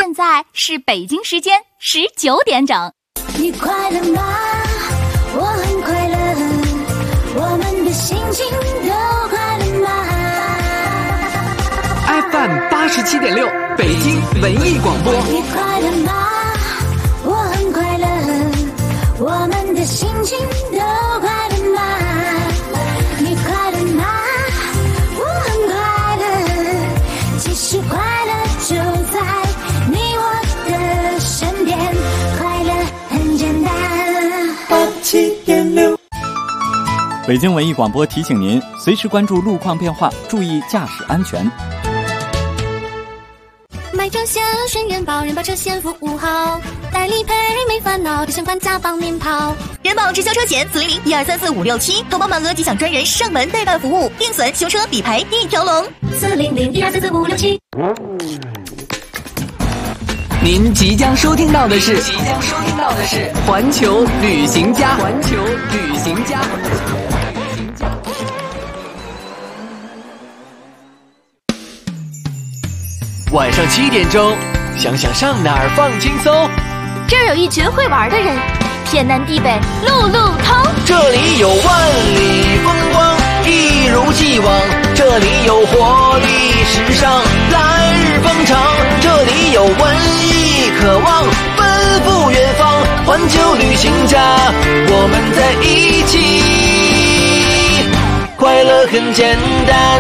现在是北京时间19点整。 你快乐吗？我很快乐，我们的心情都快乐吗？ FM 87.6北京文艺广播。 你快乐吗？我很快乐，我们的心情都快乐吗？你快乐吗？我很快乐，其实快乐就在你我的身边，快乐很简单。87.6 北京文艺广播提醒您，随时关注路况变化，注意驾驶安全。 买车险选人保，人保车险服务好，代理赔没烦恼，保险管家帮您跑。 人保直销车险400-1234567，投保满额即享专人上门代办服务，定损、修车、理赔一条龙。 400-1234567。 您即将收听到的是环球旅行家。晚上7点钟，想想上哪儿放轻松。 这儿有一群会玩的人，天南地北路路通。 这里有万里风光，一如既往。这里有活力时尚，来日方长。这里有文艺渴望，奔赴远方。环球旅行家，我们在一起，快乐很简单。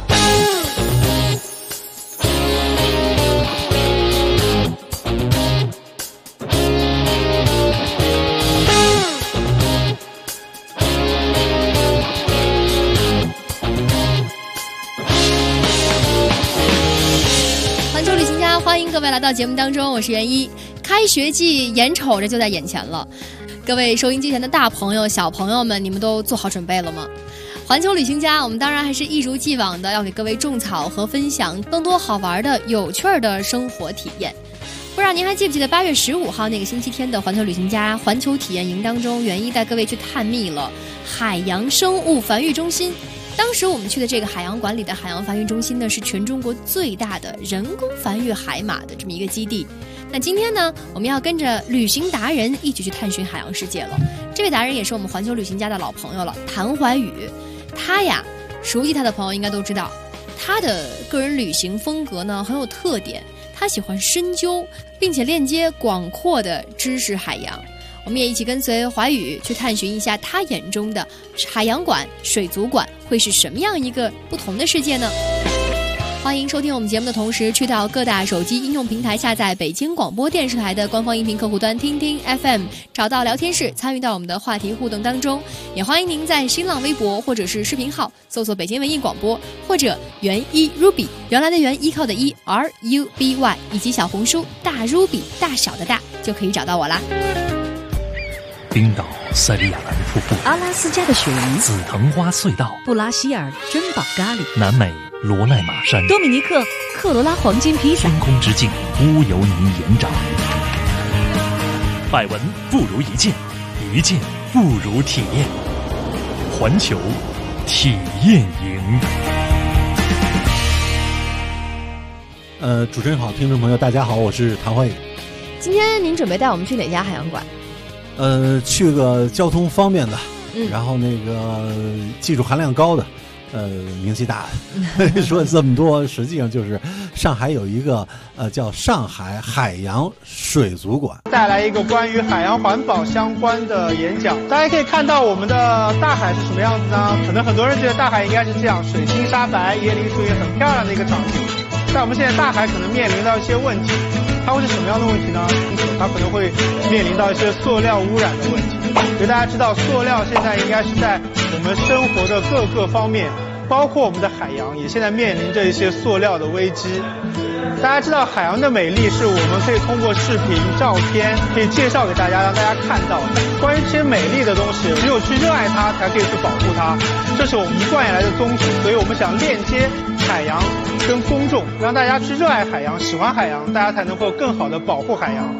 欢迎各位来到节目当中，我是袁一。开学季眼瞅着就在眼前了，各位收音机前的大朋友小朋友们，你们都做好准备了吗？环球旅行家，我们当然还是一如既往的要给各位种草和分享更多好玩的有趣的生活体验。不知道您还记不记得8月15号那个星期天的环球旅行家环球体验营当中，袁一带各位去探秘了海洋生物繁育中心。当时我们去的这个海洋馆里的海洋繁育中心呢，是全中国最大的人工繁育海马的这么一个基地。那今天呢，我们要跟着旅行达人一起去探寻海洋世界了。这位达人也是我们环球旅行家的老朋友了，谭怀宇。他呀，熟悉他的朋友应该都知道，他的个人旅行风格呢很有特点，他喜欢深究并且链接广阔的知识海洋。我们也一起跟随怀宇去探寻一下他眼中的海洋馆、水族馆会是什么样一个不同的世界呢？欢迎收听我们节目的同时，去到各大手机应用平台下载北京广播电视台的官方音频客户端听听 FM， 找到聊天室参与到我们的话题互动当中。也欢迎您在新浪微博或者是视频号搜索北京文艺广播，或者袁一 Ruby 原来的袁依靠的依 RUBY， 以及小红书大 Ruby 大小的大，就可以找到我啦。 冰岛塞里亚兰瀑布， 阿拉斯加的雪梨， 紫藤花隧道， 布拉希尔珍宝咖喱， 南美罗奈马山， 多米尼克克罗拉黄金披萨， 天空之境乌尤尼盐沼。百闻不如一见，一见不如体验。环球体验营。 主持人好，听众朋友大家好，我是谭怀宇。 今天您准备带我们去哪家海洋馆？ 去个交通方便的，然后那个技术含量高的，名气大的。说这么多，实际上就是上海有一个叫上海海洋水族馆， 带来一个关于海洋环保相关的演讲。大家可以看到我们的大海是什么样子呢？可能很多人觉得大海应该是这样，水清沙白，椰林树叶很漂亮的一个场景。但我们现在大海可能面临到一些问题，它会是什么样的问题呢？它可能会面临到一些塑料污染的问题。因为大家知道，塑料现在应该是在我们生活的各个方面，包括我们的海洋，也现在面临着一些塑料的危机。大家知道，海洋的美丽是我们可以通过视频、照片可以介绍给大家，让大家看到关于这些美丽的东西，只有去热爱它，才可以去保护它。这是我们一贯以来的宗旨，所以我们想链接海洋跟公众，让大家去热爱海洋、喜欢海洋，大家才能够更好的保护海洋。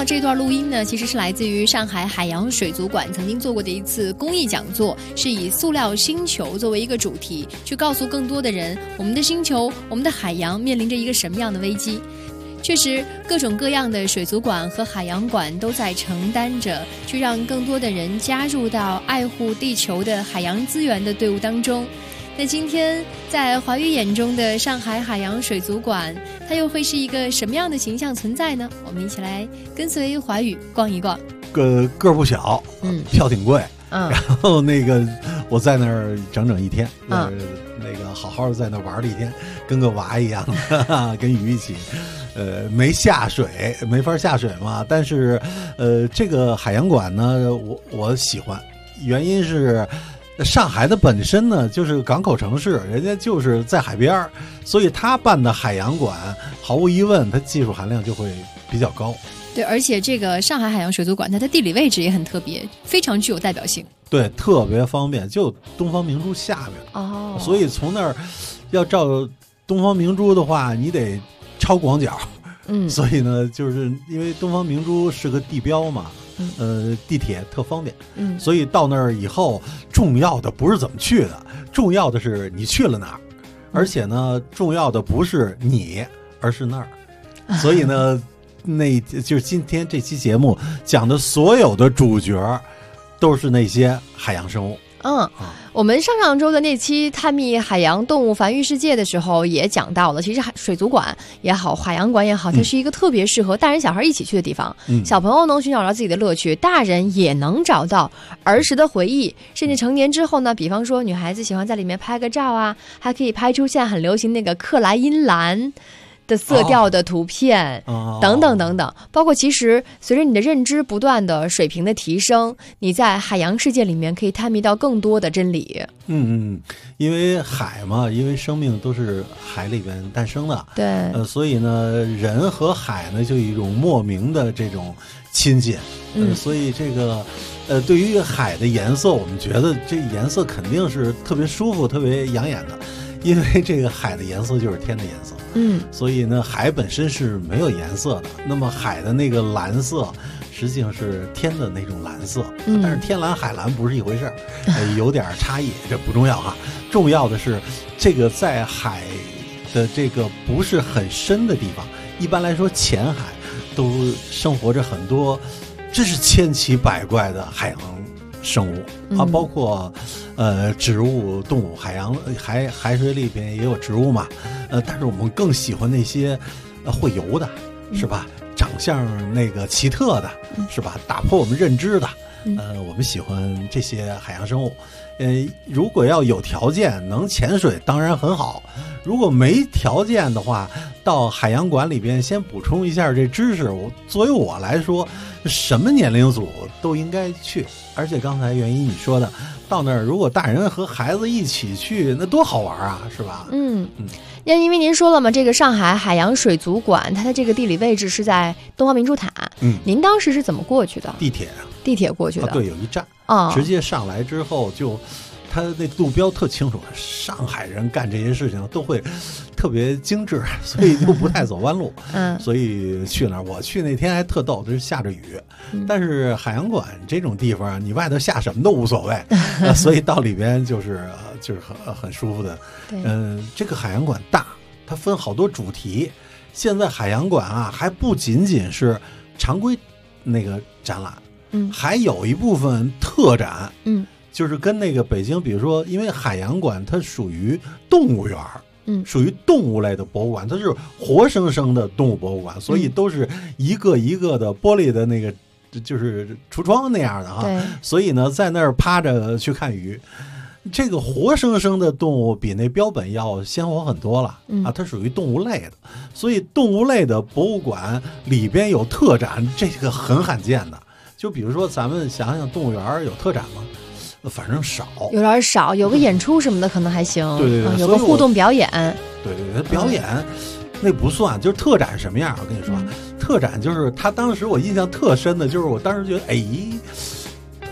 到这段录音呢，其实是来自于上海海洋水族馆曾经做过的一次公益讲座，是以塑料星球作为一个主题，去告诉更多的人，我们的星球、我们的海洋面临着一个什么样的危机。确实，各种各样的水族馆和海洋馆都在承担着去让更多的人加入到爱护地球的海洋资源的队伍当中。那今天在华语眼中的上海海洋水族馆，它又会是一个什么样的形象存在呢？我们一起来跟随华语逛一逛。 个儿不小，票挺贵，然后那个我在那儿整整一天，那个好好的在那玩了一天，跟个娃一样的，跟鱼一起。没下水，没法下水嘛。但是，这个海洋馆呢，我喜欢，原因是上海的本身呢就是港口城市，人家就是在海边，所以他办的海洋馆，毫无疑问，它技术含量就会比较高。 对，而且这个上海海洋水族馆，它的地理位置也很特别，非常具有代表性。对， 特别方便，就东方明珠下面哦，所以从那儿要照东方明珠的话，你得超广角，所以呢，就是因为东方明珠是个地标嘛，地铁特方便，所以到那儿以后，重要的不是怎么去的，重要的是你去了哪儿，而且呢，重要的不是你，而是那儿，所以呢，那就是今天这期节目讲的所有的主角，都是那些海洋生物。 我们上周的那期探秘海洋动物繁育世界的时候也讲到了，其实水族馆也好，海洋馆也好，它是一个特别适合大人小孩一起去的地方。小朋友能寻找到自己的乐趣，大人也能找到儿时的回忆，甚至成年之后呢，比方说女孩子喜欢在里面拍个照啊，还可以拍出现在很流行那个克莱因蓝的色调的图片，等等等等，包括其实随着你的认知不断的水平的提升，你在海洋世界里面可以探秘到更多的真理。 因为海嘛，因为生命都是海里边诞生的， 对， 所以呢，人和海呢就有一种莫名的这种亲近，所以这个对于海的颜色，我们觉得这颜色肯定是特别舒服、特别养眼的。因为这个海的颜色就是天的颜色，所以呢，海本身是没有颜色的。那么海的那个蓝色，实际上是天的那种蓝色，但是天蓝海蓝不是一回事儿，有点差异，这不重要哈。重要的是，这个在海的这个不是很深的地方，一般来说浅海都生活着很多，真是千奇百怪的海洋生物啊，包括植物、动物、海水里边也有植物嘛，但是我们更喜欢那些会游的，是吧？长相那个奇特的，是吧？打破我们认知的，我们喜欢这些海洋生物。如果要有条件能潜水，当然很好；如果没条件的话，到海洋馆里边先补充一下这知识。作为我来说，什么年龄组都应该去。而且刚才袁一你说的，到那儿如果大人和孩子一起去，那多好玩啊，是吧？ 因为您说了嘛，这个上海海洋水族馆，它的这个地理位置是在东方明珠塔。您当时是怎么过去的？地铁过去的。 对，有一站直接上来之后就。他那路标特清楚，上海人干这些事情都会特别精致，所以就不太走弯路。所以去那儿，我去那天还特逗，就是下着雨。但是海洋馆这种地方，你外头下什么都无所谓，所以到里边就是很舒服的。这个海洋馆大，它分好多主题。现在海洋馆啊，还不仅仅是常规那个展览，还有一部分特展。就是跟那个北京，比如说，因为海洋馆它属于动物园，属于动物类的博物馆，它是活生生的动物博物馆，所以都是一个一个的玻璃的那个，就是橱窗那样的哈。所以呢，在那儿趴着去看鱼，这个活生生的动物比那标本要鲜活很多了啊，它属于动物类的，所以动物类的博物馆里边有特展，这个很罕见的。就比如说，咱们想想动物园有特展吗？反正少， 有点少，有个演出什么的可能还行。 对， 有个互动表演。 对，表演那不算，就是特展什么样？我跟你说，特展就是他当时我印象特深的，就是我当时觉得，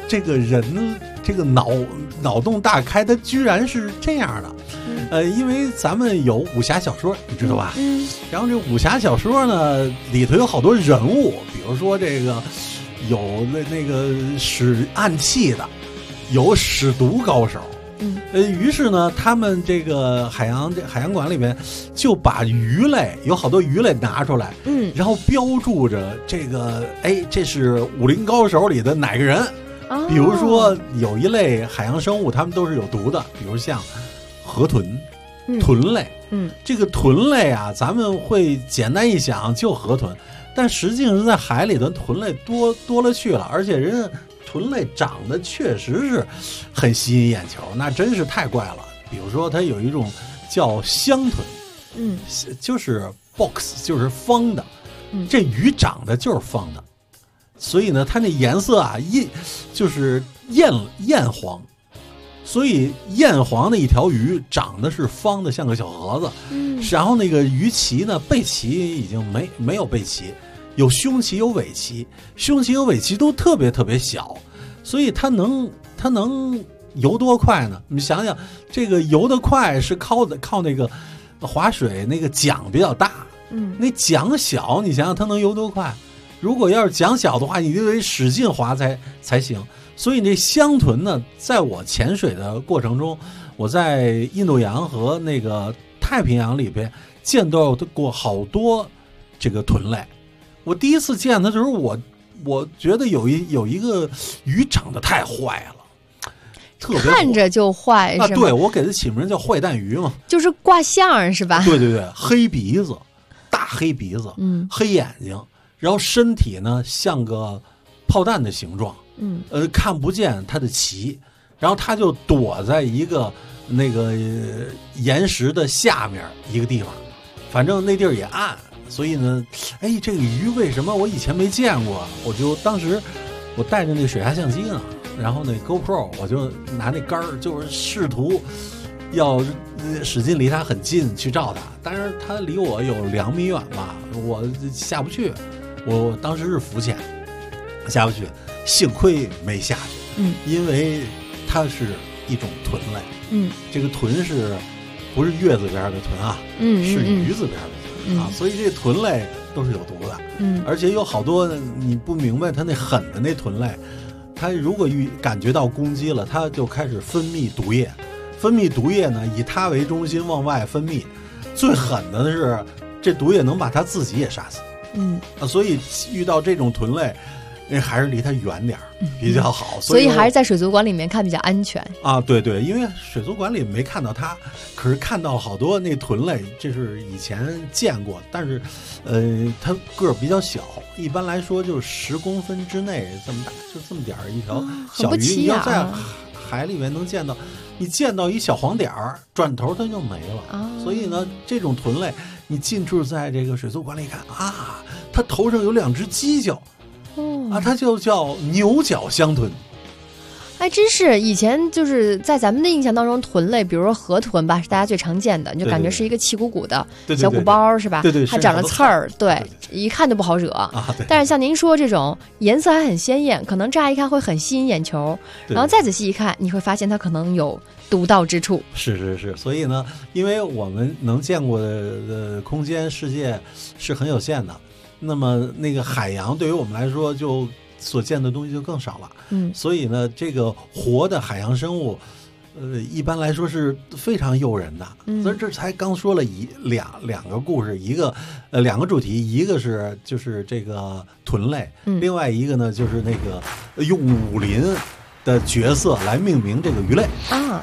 这个人这个脑洞大开，他居然是这样的。因为咱们有武侠小说，你知道吧？然后这武侠小说呢，里头有好多人物，比如说这个有那个使暗器的，有使毒高手。于是呢，他们这个海洋馆里面就把鱼类有好多鱼类拿出来，然后标注着这个，这是武林高手里的哪个人？比如说有一类海洋生物，它们都是有毒的，比如像河豚、豚类。这个豚类啊，咱们会简单一想就河豚，但实际上在海里的豚类多了去了，而且人家豚类长得确实是很吸引眼球，那真是太怪了。比如说它有一种叫香豚，就是 box， 就是方的，这鱼长得就是方的，所以呢它那颜色啊就是艳黄，所以艳黄的一条鱼长得是方的，像个小盒子。然后那个鱼鳍呢，背鳍已经没有背鳍，有胸鳍有尾鳍，胸鳍有尾鳍都特别特别小，所以它能游多快呢？你想想，这个游得快是靠那个划水那个桨比较大，那桨小，你想想它能游多快？如果要是桨小的话，你就得使劲划才行。所以这香豚呢，在我潜水的过程中，我在印度洋和那个太平洋里边见到过好多这个豚类。我第一次见它的时候，我觉得有一个鱼长得太坏了，特别看着就坏，是吗？ 对，我给它起名叫坏蛋鱼嘛， 就是挂相是吧？ 对对对，黑鼻子，大黑鼻子，黑眼睛，然后身体呢像个炮弹的形状，看不见它的鳍，然后它就躲在一个那个岩石的下面一个地方，反正那地儿也暗。所以呢，这个鱼为什么我以前没见过？我就当时我带着那水下相机呢，然后那 GoPro 我就拿那杆儿，就是试图要使劲离它很近去照它，但是它离我有2米远吧，我下不去。我当时是浮潜，下不去，幸亏没下去，因为它是一种豚类，这个豚不是月字边的豚啊，是鱼字边的。所以这豚类都是有毒的，而且有好多你不明白它那狠的那豚类，它如果感觉到攻击了，它就开始分泌毒液，呢以它为中心往外分泌，最狠的是这毒液能把它自己也杀死，所以遇到这种豚类，还是离它远点比较好， 所以还是在水族馆里面看比较安全啊。对对，因为水族馆里没看到它，可是看到好多那豚类，这是以前见过，但是它个儿比较小，一般来说就是10公分之内这么大，就这么点儿一条小鱼，你要在海里面能见到，你见到一小黄点儿，转头它就没了。所以呢，这种豚类你进驻在这个水族馆里看啊，它头上有2只犄角。它就叫牛角香豚。 真是以前就是在咱们的印象当中，豚类，比如说河豚吧，是大家最常见的，你就感觉是一个气鼓鼓的小鼓包，是吧？ 对对， 还长着刺儿，对，一看就不好惹。但是像您说这种颜色还很鲜艳，可能乍一看会很吸引眼球，然后再仔细一看，你会发现它可能有独到之处。 是，所以呢，因为我们能见过的空间世界是很有限的。那么那个海洋对于我们来说就所见的东西就更少了，所以呢这个活的海洋生物一般来说是非常诱人的，所以这才刚说了两个故事，一个2个主题，一个是就是这个豚类，另外一个呢就是那个用武林的角色来命名这个鱼类啊。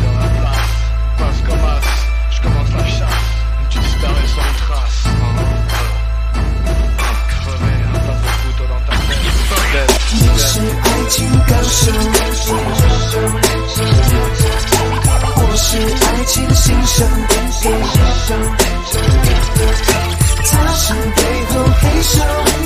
你是爱情高手，我是爱情新手，他是背后黑手，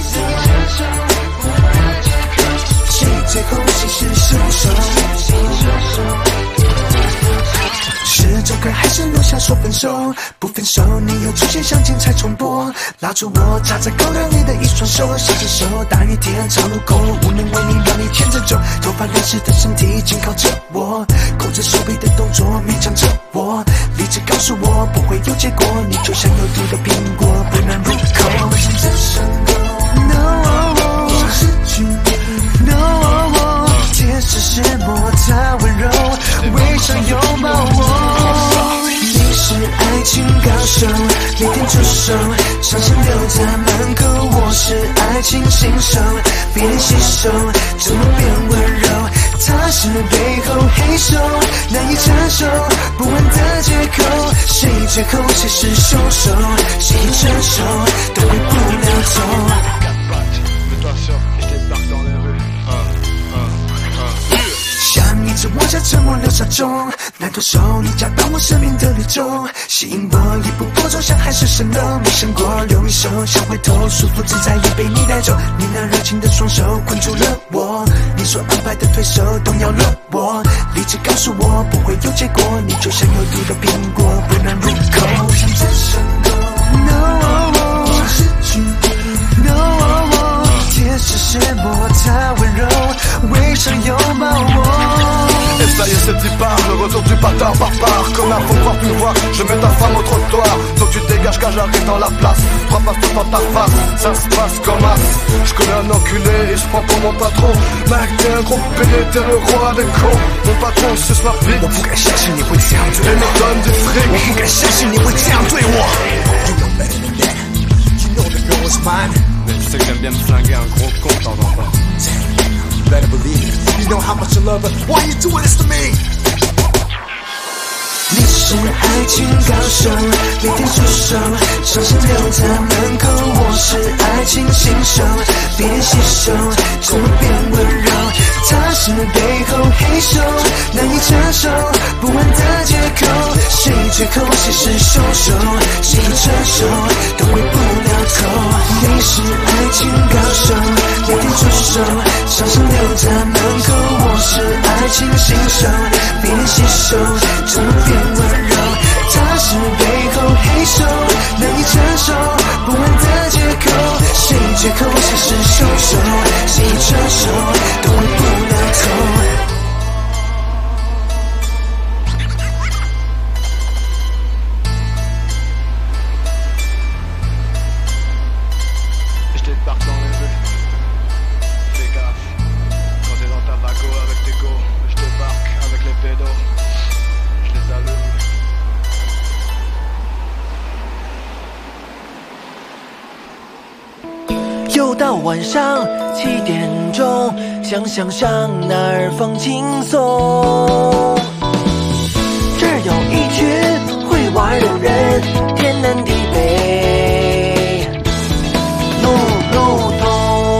谁最后谁是凶手？是这歌还是留下说分手，不分手你又出现像精彩重播，拉住我插在口袋里的一双手，小牵手大雨天长路口，无能为力让你牵着走，头发流湿的身体紧靠着我，勾着手臂的动作勉强着我，理智告诉我不会有结果，你就像有毒的苹果不能入口，像这伤口 No 想失去你 No 天使是摩擦温柔微笑拥抱我，你是爱情高手每天出手伤心留在门口，我是爱情新手别人洗手怎么变温柔，他是背后黑手难以承受不安的借口，谁借口谁是凶手，谁承受都回不了头，像一直握下沉默留下钟，那个手你夹到我生命的绿洲，吸引我一步步走向海市蜃楼，没想过留一手想回头，舒服自在也被你带走，你那热情的双手困住了我，你所安排的对手动摇了我，理智告诉我不会有结果，你就像有毒的苹果不能入口，像这伤口 No 想失去你 No 天使是摩擦温柔微笑拥抱我。 Et ça y est c'est dit part, le retour du bâtard barbare. Comme un faux croire tu vois, je mets ta femme au trottoir. Faut que tu dégages car j'arrive dans la place. Frappe tout dans ta face, ça se passe comme as. Je connais un enculé et je prends pour mon patron. Mec t'es un gros pédé, t'es le roi des cons. Mon patron suce ma bite. 我不该相信你会这样对我， et me donne du fric. 我不该相信你会这样对我。You know better than that. You know the girl is mine. Mais tu sais que j'aime bien me flinguer un gros con de temps en temps. You better believe it. You know how much I love her. Why you doing this to me? 你是爱情高手每天出手伤心留在门口，我是爱情新手别人洗手怎么变温柔，他是背后黑手难以承受不安的借口，谁借口谁是凶手，谁承受都回不了头，你是爱情高手每天出手伤心留在门口，我是爱情新手别人洗手怎么变温柔，他是背后黑手难以承受不安的借口，谁借口谁是凶手，谁承受都回不了头。 又到晚上7点钟，想想上哪儿放轻松。这儿有一群会玩的人，天南地北路路通。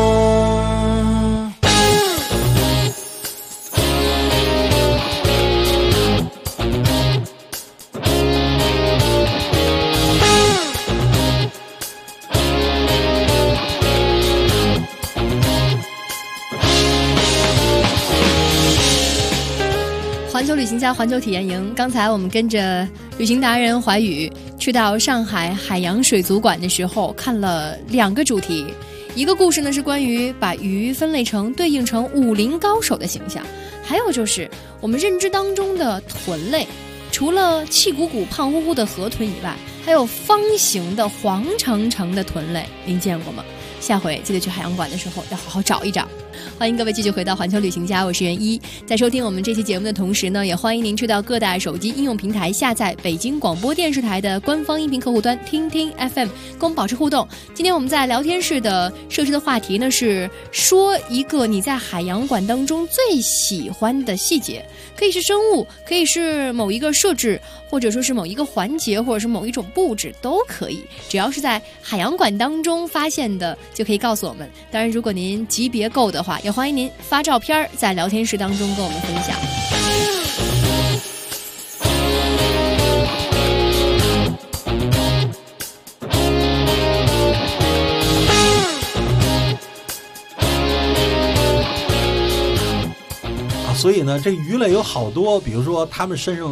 环球旅行家环球体验营，刚才我们跟着旅行达人怀宇去到上海海洋水族馆的时候，看了2个主题。一个故事呢是关于把鱼分类成对应成武林高手的形象，还有就是我们认知当中的豚类，除了气鼓鼓胖乎乎的河豚以外，还有方形的黄澄澄的豚类，您见过吗？下回记得去海洋馆的时候要好好找一找。欢迎各位继续回到环球旅行家，我是袁一。在收听我们这期节目的同时呢，也欢迎您去到各大手机应用平台下载北京广播电视台的官方音频客户端听听 FM， 跟我们保持互动。今天我们在聊天室的设置的话题呢是说一个你在海洋馆当中最喜欢的细节，可以是生物，可以是某一个设置，或者说是某一个环节，或者是某一种布置都可以，只要是在海洋馆当中发现的就可以告诉我们。当然如果您级别够的话，也欢迎您发照片在聊天室当中跟我们分享。 所以呢，这鱼类有好多，比如说它们身上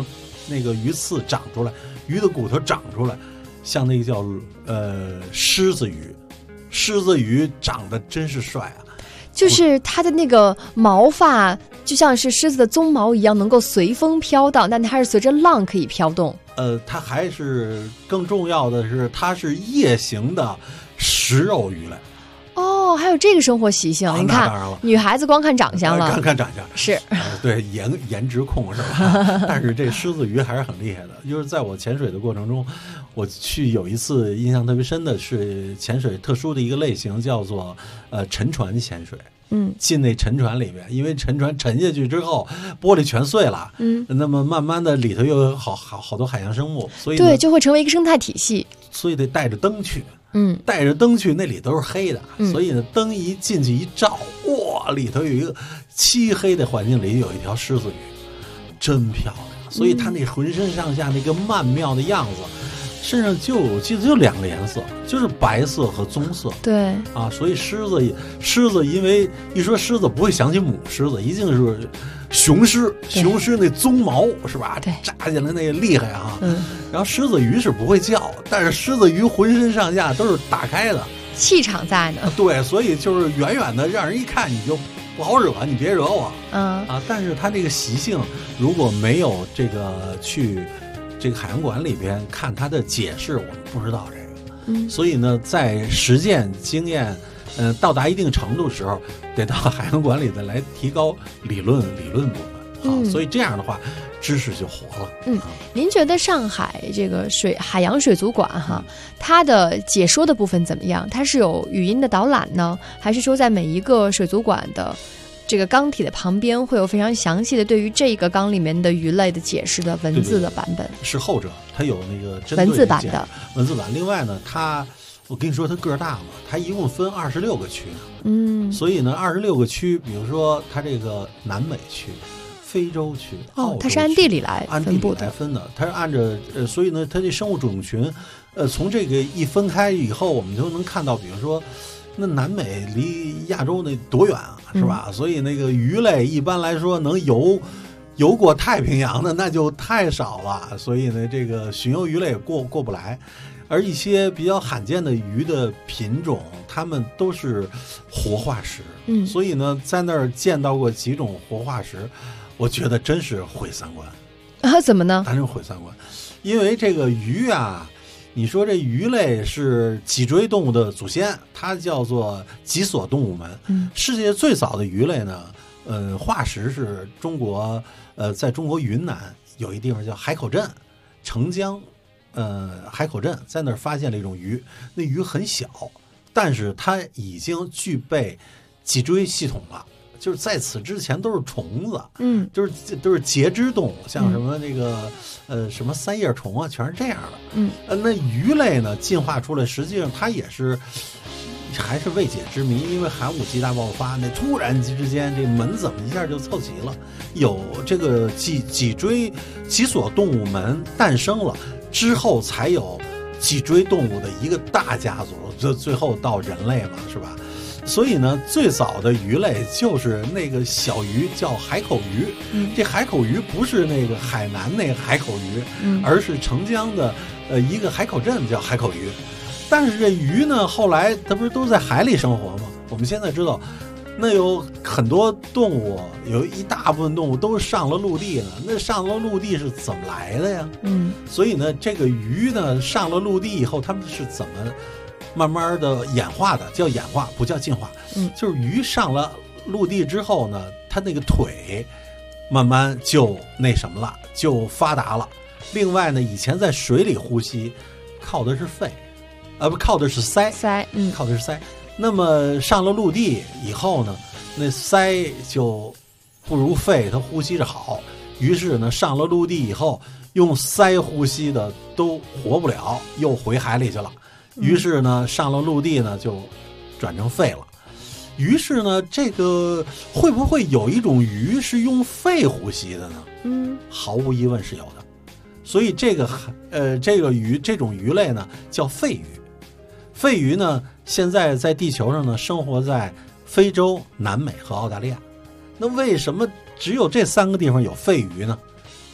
那个鱼刺长出来，鱼的骨头长出来，像那个叫狮子鱼，狮子鱼长得真是帅啊！ 就是它的那个毛发就像是狮子的鬃毛一样，能够随风飘荡，但它是随着浪可以飘动。 它还是更重要的是，它是夜行的食肉鱼类。 哦，还有这个生活习性，你看，女孩子光看长相了， 看长相是， 对颜值控是吧？但是这狮子鱼还是很厉害的。就是在我潜水的过程中，我去有一次印象特别深的是潜水特殊的一个类型，叫做沉船潜水。进那沉船里面，因为沉船沉下去之后，玻璃全碎了。那么慢慢的里头又有好多海洋生物，所以对，就会成为一个生态体系。 所以得带着灯去。带着灯去，那里都是黑的，所以呢，灯一进去一照，哇，里头有一个漆黑的环境里有一条狮子鱼，真漂亮。所以它那浑身上下那个曼妙的样子，身上我记得就2个颜色，就是白色和棕色。 对啊，所以狮子，因为一说狮子不会想起母狮子，一定是雄狮那鬃毛是吧？扎起来那个厉害啊！然后狮子鱼是不会叫，但是狮子鱼浑身上下都是打开的， 气场在呢。 对，所以就是远远的让人一看你就不好惹，你别惹我。但是它这个习性，如果没有这个去这个海洋馆里边看它的解释，我们不知道这个。所以呢，在实践经验到达一定程度的时候，得到海洋馆里的来提高理论部分。所以这样的话，知识就活了。 您觉得上海这个海洋水族馆它的解说的部分怎么样？它是有语音的导览呢，还是说在每一个水族馆的这个缸体的旁边会有非常详细的对于这个缸里面的鱼类的解释的文字的版本？ 对，是后者，它有那个针对文字版的文字版。另外呢，我跟你说，它个儿大嘛，它一共分26个区。所以呢，26个区，比如说它这个南美区、非洲区、澳洲区， 它是按地理来分布的。 它是按着所以呢，它这生物种群，从这个一分开以后，我们就能看到，比如说，那南美离亚洲那多远啊，是吧？所以那个鱼类一般来说能游过太平洋的那就太少了，所以呢，这个巡游鱼类也过不来。而一些比较罕见的鱼的品种，它们都是活化石。所以呢，在那儿见到过几种活化石，我觉得真是毁三观啊！怎么呢？ 真是毁三观，因为这个鱼啊，你说这鱼类是脊椎动物的祖先，它叫做脊索动物门。世界最早的鱼类呢，化石是中国，在中国云南有一地方叫海口镇，澄江。海口镇在那儿发现了一种鱼，那鱼很小，但是它已经具备脊椎系统了。就是在此之前都是虫子，都是节肢动物，像什么那个什么三叶虫啊，全是这样的。那鱼类呢，进化出来，实际上它也是还是未解之谜，因为寒武纪大爆发，那突然之间这门怎么一下就凑齐了，有这个脊索动物门诞生了。之后才有脊椎动物的一个大家族，最后到人类嘛，是吧？所以呢，最早的鱼类就是那个小鱼，叫海口鱼。这海口鱼不是那个海南那个海口鱼，而是澄江的一个海口镇叫海口鱼。但是这鱼呢，后来它不是都在海里生活吗？我们现在知道，那有很多动物，有一大部分动物都上了陆地了。那上了陆地是怎么来的呀？所以呢，这个鱼呢上了陆地以后，它们是怎么慢慢的演化的？叫演化，不叫进化。就是鱼上了陆地之后呢，它那个腿慢慢就那什么了，就发达了。另外呢，以前在水里呼吸靠的是肺，不靠的是鳃，靠的是鳃。那么上了陆地以后呢，那鳃就不如肺它呼吸着好，于是呢上了陆地以后，用鳃呼吸的都活不了，又回海里去了。于是呢上了陆地呢就转成肺了。于是呢，这个会不会有一种鱼是用肺呼吸的呢？毫无疑问是有的。所以这个鱼这种鱼类呢叫肺鱼。肺鱼呢，现在在地球上呢生活在非洲、南美和澳大利亚。那为什么只有这3个地方有肺鱼呢？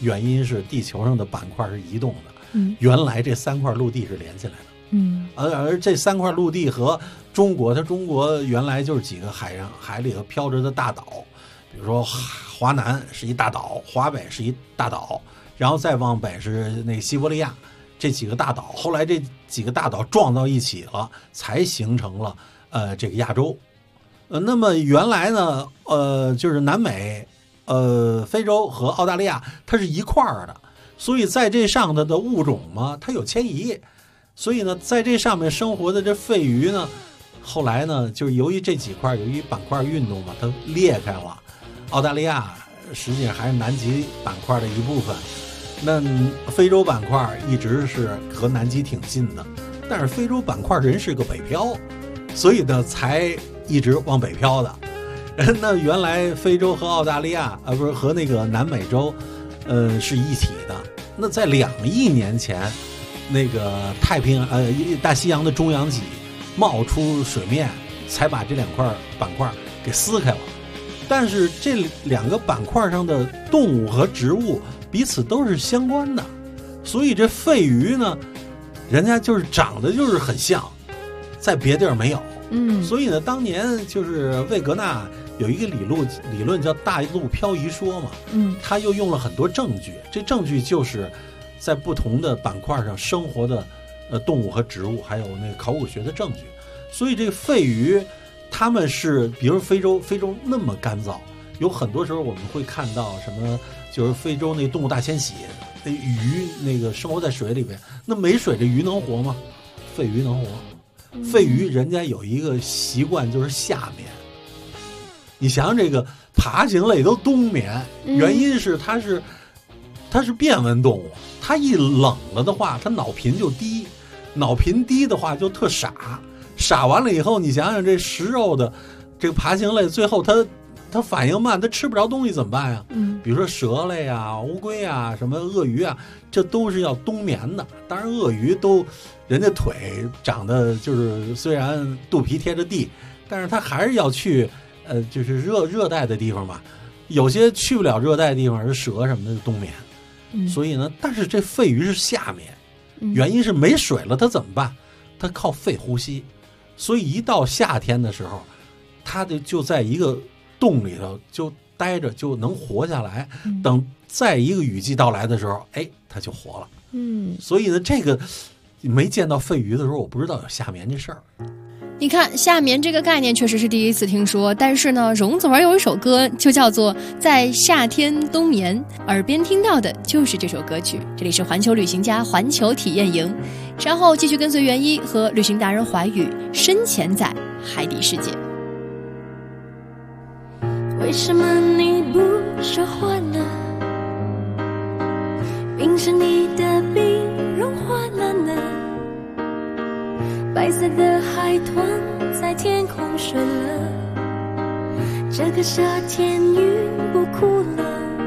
原因是地球上的板块是移动的，原来这3块陆地是连起来的，而这3块陆地和中国原来就是几个海里头飘着的大岛，比如说华南是一大岛，华北是一大岛，然后再往北是那个西伯利亚，这几个大岛，后来这几个大岛撞到一起了，才形成了这个亚洲。那么原来呢，就是南美、非洲和澳大利亚，它是一块儿的，所以在这上头的物种嘛，它有迁移，所以呢，在这上面生活的这肺鱼呢，后来呢，就是由于这几块，由于板块运动嘛，它裂开了。澳大利亚实际上还是南极板块的一部分，那非洲板块一直是和南极挺近的，但是非洲板块人是个北漂，所以呢才一直往北漂的。那原来非洲和澳大利亚不是和那个南美洲是一体的。那在2亿年前，那个太平洋大西洋的中央脊冒出水面，才把这2块板块给撕开了。但是这2个板块上的动物和植物彼此都是相关的，所以这肺鱼呢，人家就是长得就是很像，在别地儿没有。所以呢，当年就是魏格纳有一个理论叫大陆漂移说嘛，他又用了很多证据，这证据就是在不同的板块上生活的动物和植物，还有那个考古学的证据。所以这个肺鱼他们是，比如非洲那么干燥，有很多时候我们会看到什么，就是非洲那动物大迁徙，那鱼那个生活在水里边，那没水这鱼能活吗？肺鱼能活。肺鱼人家有一个习惯就是夏眠，你想想这个爬行类都冬眠，原因是它是变温动物，它一冷了的话，它脑频就低，脑频低的话就特傻完了以后，你想想这食肉的这个爬行类，最后它反应慢，它吃不着东西怎么办呀？比如说蛇类啊、乌龟啊、什么鳄鱼啊，这都是要冬眠的。当然鳄鱼都人家腿长得就是虽然肚皮贴着地，但是它还是要去就是热带的地方嘛。有些去不了热带的地方，是蛇什么的冬眠。所以呢，但是这肺鱼是夏眠，原因是没水了，它怎么办？它靠肺呼吸。所以一到夏天的时候，它就在一个洞里头就待着，就能活下来。等再一个雨季到来的时候，它就活了。所以呢，这个没见到肺鱼的时候，我不知道有夏眠这事儿。 你看夏眠这个概念确实是第一次听说，但是呢，容祖儿有一首歌就叫做《在夏天冬眠》，耳边听到的就是这首歌曲。这里是环球旅行家环球体验营，稍后继续跟随袁一和旅行达人怀宇深潜在海底世界。 为什么你不说话呢？冰箱里的冰融化了呢？白色的海豚在天空睡了，这个夏天云不哭了。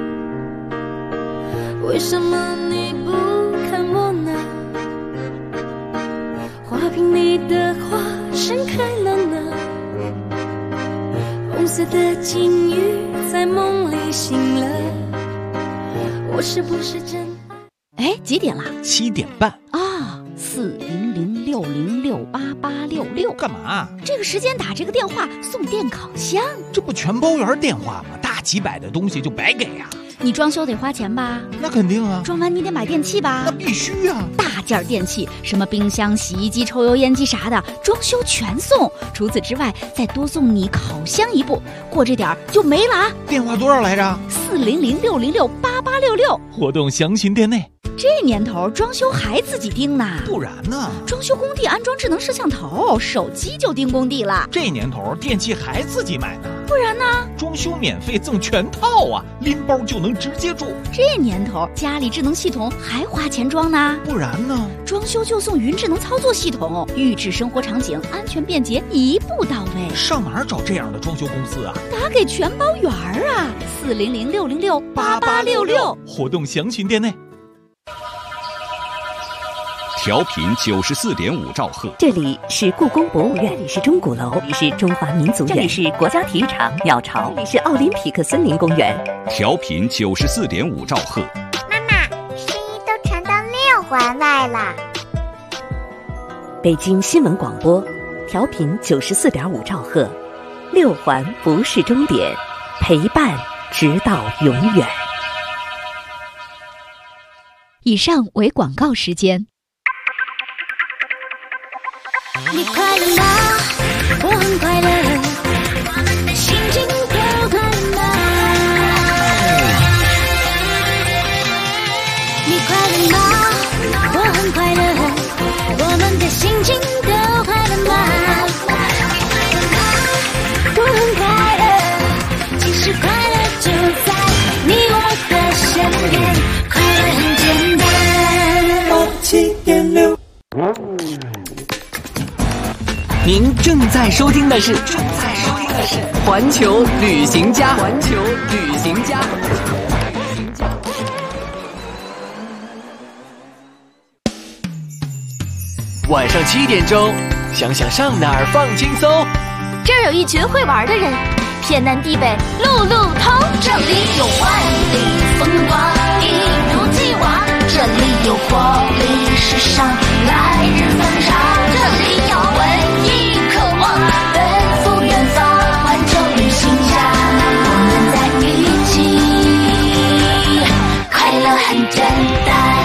为什么你不看我呢？花瓶里的花盛开了呢，红色的金鱼在梦里醒了，我是不是真爱？几点啦 ？7点半啊！40060688866， 干嘛？ 这个时间打这个电话送电烤箱， 这不全包圆电话吗？大几百的东西就白给呀！ 你装修得花钱吧？ 那肯定啊！ 装完你得买电器吧？ 那必须啊！ 大件电器，什么冰箱、洗衣机、抽油烟机啥的，装修全送。除此之外，再多送你烤箱一部，过这点就没了啊！ 电话多少来着 ？40060688866， 活动详情店内。 这年头装修还自己盯呢？ 不然呢？ 装修工地安装智能摄像头，手机就盯工地了。 这年头电器还自己买呢？ 不然呢？ 装修免费赠全套啊，拎包就能直接住。 这年头家里智能系统还花钱装呢？ 不然呢？ 装修就送云智能操作系统，预制生活场景，安全便捷，一步到位。 上哪儿找这样的装修公司啊？ 打给全包圆儿啊，40060688866， 活动详情店内。 调频94.5兆赫， 这里是故宫博物院，这里是钟鼓楼，这里是中华民族园，这里是国家体育场鸟巢，这里是奥林匹克森林公园。 调频94.5兆赫， 那环外啦。 北京新闻广播，调频94.5兆赫，6环不是终点，陪伴直到永远。 以上为广告时间。 你快乐吗？我很快乐，我们的心情都快乐吗？你快乐吗？我很快乐，我们的心情都快乐吗？我很快乐，其实快乐就在你我的身边，快乐很简单。87.6。 您正在收听的是环球旅行家。环球旅行家。 晚上7点钟，想想上哪儿放轻松。 这儿有一群会玩的人，天南地北路路通。这里有万里风光，一如既往。这里有活力时尚，来日方长。这里有文艺渴望，奔赴远方。环球旅行家，我们在一起，快乐很简单。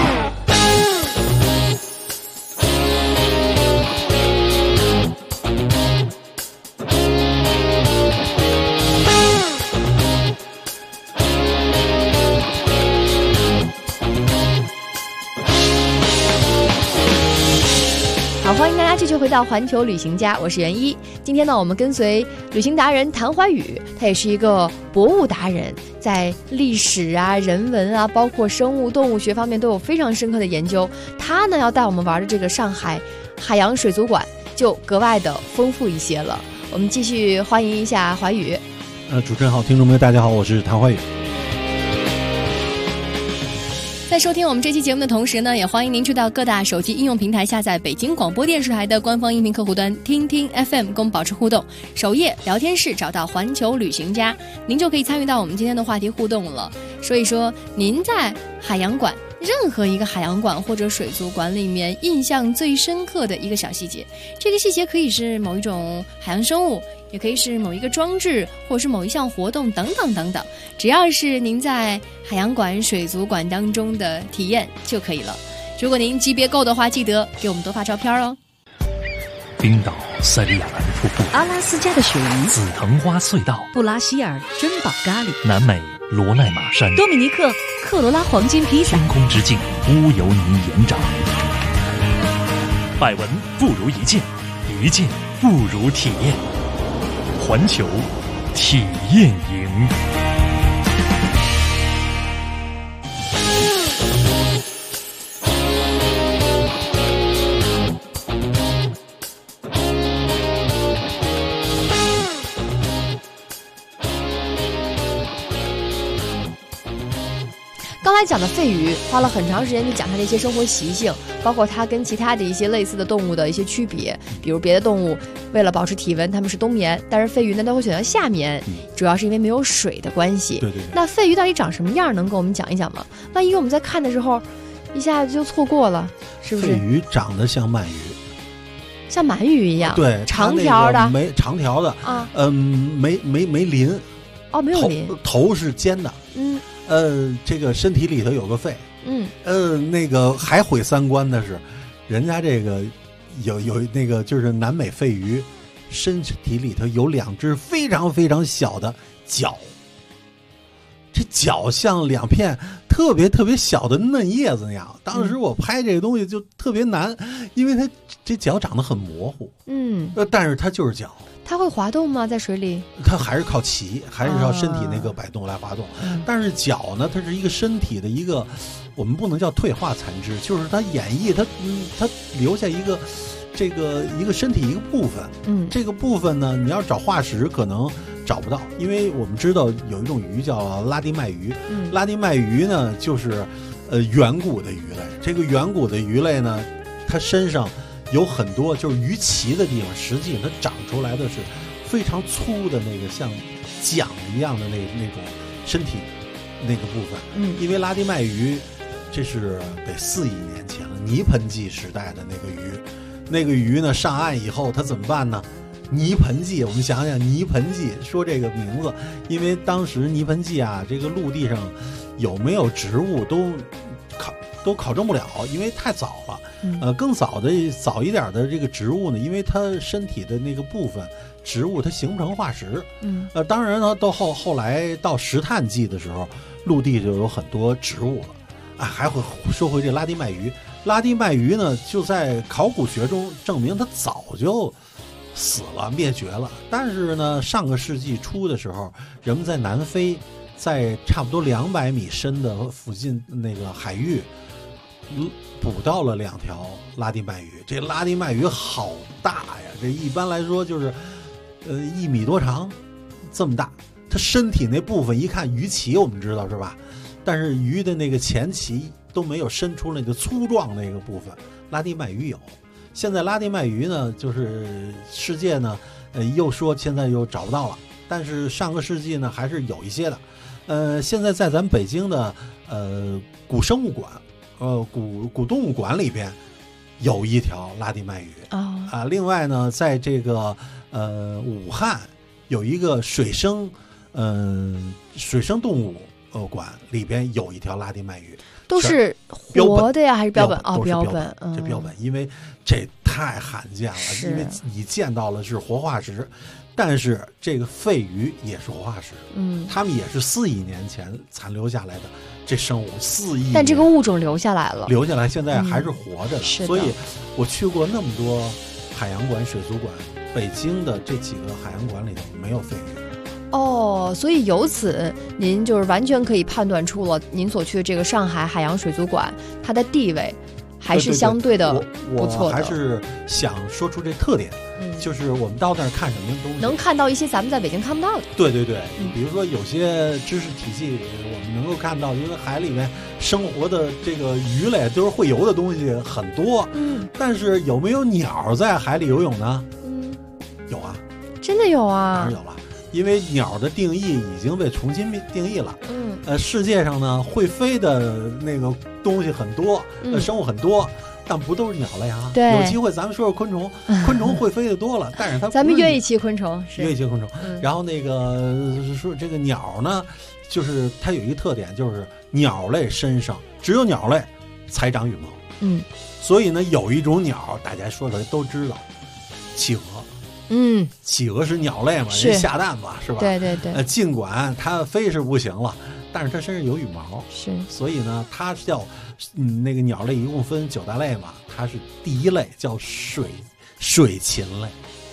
欢迎大家继续回到环球旅行家，我是袁一。今天呢，我们跟随旅行达人谭怀宇，他也是一个博物达人，在历史啊、人文啊，包括生物、动物学方面都有非常深刻的研究。他呢要带我们玩的这个上海海洋水族馆就格外的丰富一些了。我们继续欢迎一下怀宇。 主持人好，听众朋友大家好，我是谭怀宇。 在收听我们这期节目的同时呢，也欢迎您去到各大手机应用平台下载北京广播电视台的官方音频客户端听听 FM， 跟我们保持互动。首页聊天室找到环球旅行家，您就可以参与到我们今天的话题互动了。说一说您在海洋馆任何一个海洋馆或者水族馆里面印象最深刻的一个小细节，这个细节可以是某一种海洋生物，也可以是某一个装置，或者是某一项活动等等等等，只要是您在海洋馆、水族馆当中的体验就可以了。如果您级别够的话，记得给我们多发照片哦。 冰岛塞里亚兰瀑布， 阿拉斯加的雪梨， 紫藤花隧道， 布拉希尔珍宝咖喱， 南美罗奈马山， 多米尼克克罗拉黄金披萨， 天空之境乌尤尼盐沼。百闻不如一见，一见不如体验。环球体验营。 刚才讲的肺鱼花了很长时间去讲它的一些生活习性，包括它跟其他的一些类似的动物的一些区别。比如别的动物为了保持体温，它们是冬眠，但是肺鱼呢都会选择夏眠，主要是因为没有水的关系。 对。 那肺鱼到底长什么样，能跟我们讲一讲吗？万一我们在看的时候一下子就错过了，是不是？ 肺鱼长得像鳗鱼， 像鳗鱼一样， 对， 长条的， 长条的啊， 没鳞， 哦，没有鳞， 头是尖的，这个身体里头有个肺，那个还毁三观的是，人家这个有那个就是南美肺鱼，身体里头有2只非常非常小的脚，这脚像2片特别特别小的嫩叶子那样。当时我拍这个东西就特别难，因为它这脚长得很模糊，但是它就是脚。 它会滑动吗？在水里？ 它还是靠鳍，还是靠身体那个摆动来滑动。但是脚呢，它是一个身体的一个，我们不能叫退化残肢，就是它演绎它留下一个一个身体一个部分。这个部分呢，你要找化石可能找不到，因为我们知道有一种鱼叫拉丁鳗鱼。拉丁鳗鱼呢，就是远古的鱼类。这个远古的鱼类呢，它身上有很多就是鱼鳍的地方，实际上它长出来的是非常粗的那个像桨一样的那种身体那个部分。因为拉丁鳗鱼这是得4亿年前了，泥盆纪时代的那个鱼。那个鱼呢，上岸以后它怎么办呢？泥盆纪，我们想想泥盆纪，说这个名字，因为当时泥盆纪啊，这个陆地上有没有植物都考证不了，因为太早了。更早一点的这个植物呢，因为它身体的那个部分植物它形不成化石。当然呢，到后来到石炭纪的时候，陆地就有很多植物了。还会说回这拉丁麦鱼，拉丁麦鱼呢，就在考古学中证明它早就死了，灭绝了。但是呢，上个世纪初的时候，人们在南非，在差不多200米深的附近那个海域，捕到了2条拉丁麦鱼。这拉丁麦鱼好大呀！这一般来说就是，1米多长，这么大。它身体那部分一看鱼鳍，我们知道是吧？但是鱼的那个前鳍都没有伸出那个粗壮那个部分，拉丁麦鱼有。现在拉丁麦鱼呢，就是世界呢，又说现在又找不到了，但是上个世纪呢还是有一些的。现在在咱们北京的古生物馆，古动物馆里边有1条拉丁麦鱼另外呢，在这个武汉有一个水生动物馆里边有1条拉丁麦鱼， 都是活的呀，还是标本？标本， 这标本，因为这太罕见了，因为你见到了是活化石，但是这个肺鱼也是活化石，它们也是4亿年前残留下来的这生物，4亿， 但这个物种留下来了， 现在还是活着的。所以我去过那么多海洋馆、水族馆，北京的这几个海洋馆里头没有肺鱼。 所以由此您就是完全可以判断出了您所去的这个上海海洋水族馆，它的地位还是相对的不错的。 我还是想说出这特点，就是我们到那儿看什么东西， 能看到一些咱们在北京看不到的。 对，比如说有些知识体系我们能够看到，因为海里面生活的这个鱼类就是会游的东西很多，但是有没有鸟在海里游泳呢？有啊， 真的有啊， 当然有了。因为鸟的定义已经被重新定义了。世界上呢会飞的那个东西很多，生物很多，但不都是鸟类啊。 对， 有机会咱们说说昆虫，昆虫会飞的多了，但是它咱们约一期昆虫， 约一期昆虫。然后那个说这个鸟呢，就是它有一个特点，就是鸟类身上只有鸟类才长羽毛。所以呢，有一种鸟大家说的都知道，企鹅。企鹅是鸟类嘛，人下蛋嘛，是吧？ 对。 尽管它飞是不行了，但是它身上有羽毛，所以呢，它叫那个鸟类一共分9大类嘛，它是第1类叫水禽类。